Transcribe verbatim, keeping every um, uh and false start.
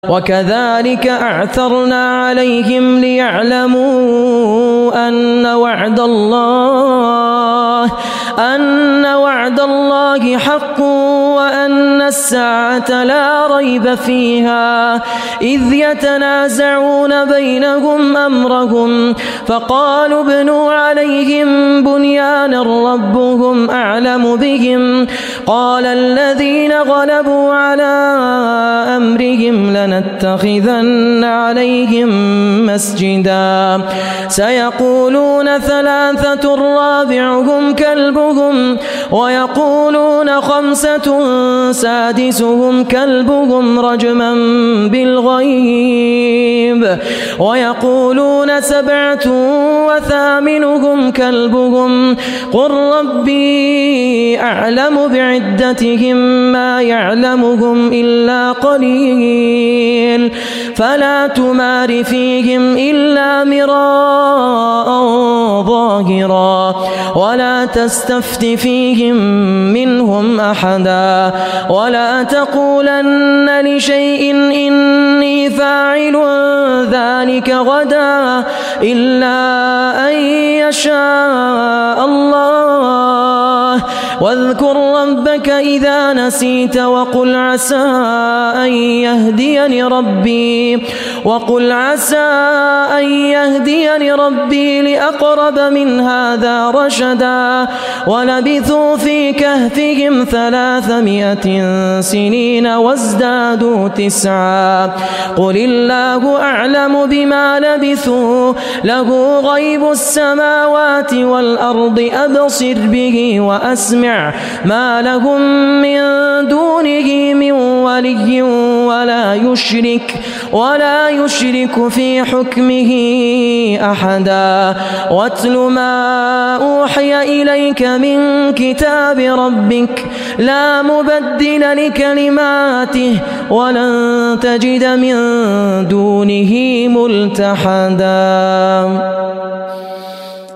وكذلك أعثرنا عليهم ليعلموا أن وعد الله أن وعد الله حق وأن الساعة لا ريب فيها إذ يتنازعون بينهم أمرهم فقالوا ابنوا عليهم بنيانا ربهم أعلم بهم قال الذين غلبوا على أمرهم لنتخذن عليهم مسجدا سيقولون ثلاثة رابعهم كلبهم ويقولون خمسة سادسهم كلبهم رجما بالغيب ويقولون سبعة وثامنهم كلبهم قل ربي أعلم بعدتهم ما يعلمهم إلا قليل فلا تمار فيهم إلا مراء ظاهرا ولا تستفت فيهم منهم أحدا ولا تقولن لشيء إني فاعل ذلك غدا إلا أن يشاء الله واذكر ربك إذا نسيت وقل عسى أن يهديني ربي وقل عسى أن يهديني ربي لأقرب من هذا رشدا ولبثوا في كهفهم ثلاثمائة سنين وازدادوا تسعا قل الله أعلم بما لبثوا له غيب السماوات والأرض أبصر به وأسمع ما لهم من دونه من ولي ولا يشرك ولا يشرك في حكمه أحدا واتل ما أوحي إليك من كتاب ربك لا مبدل لكلماته ولن تجد من دونه ملتحدا.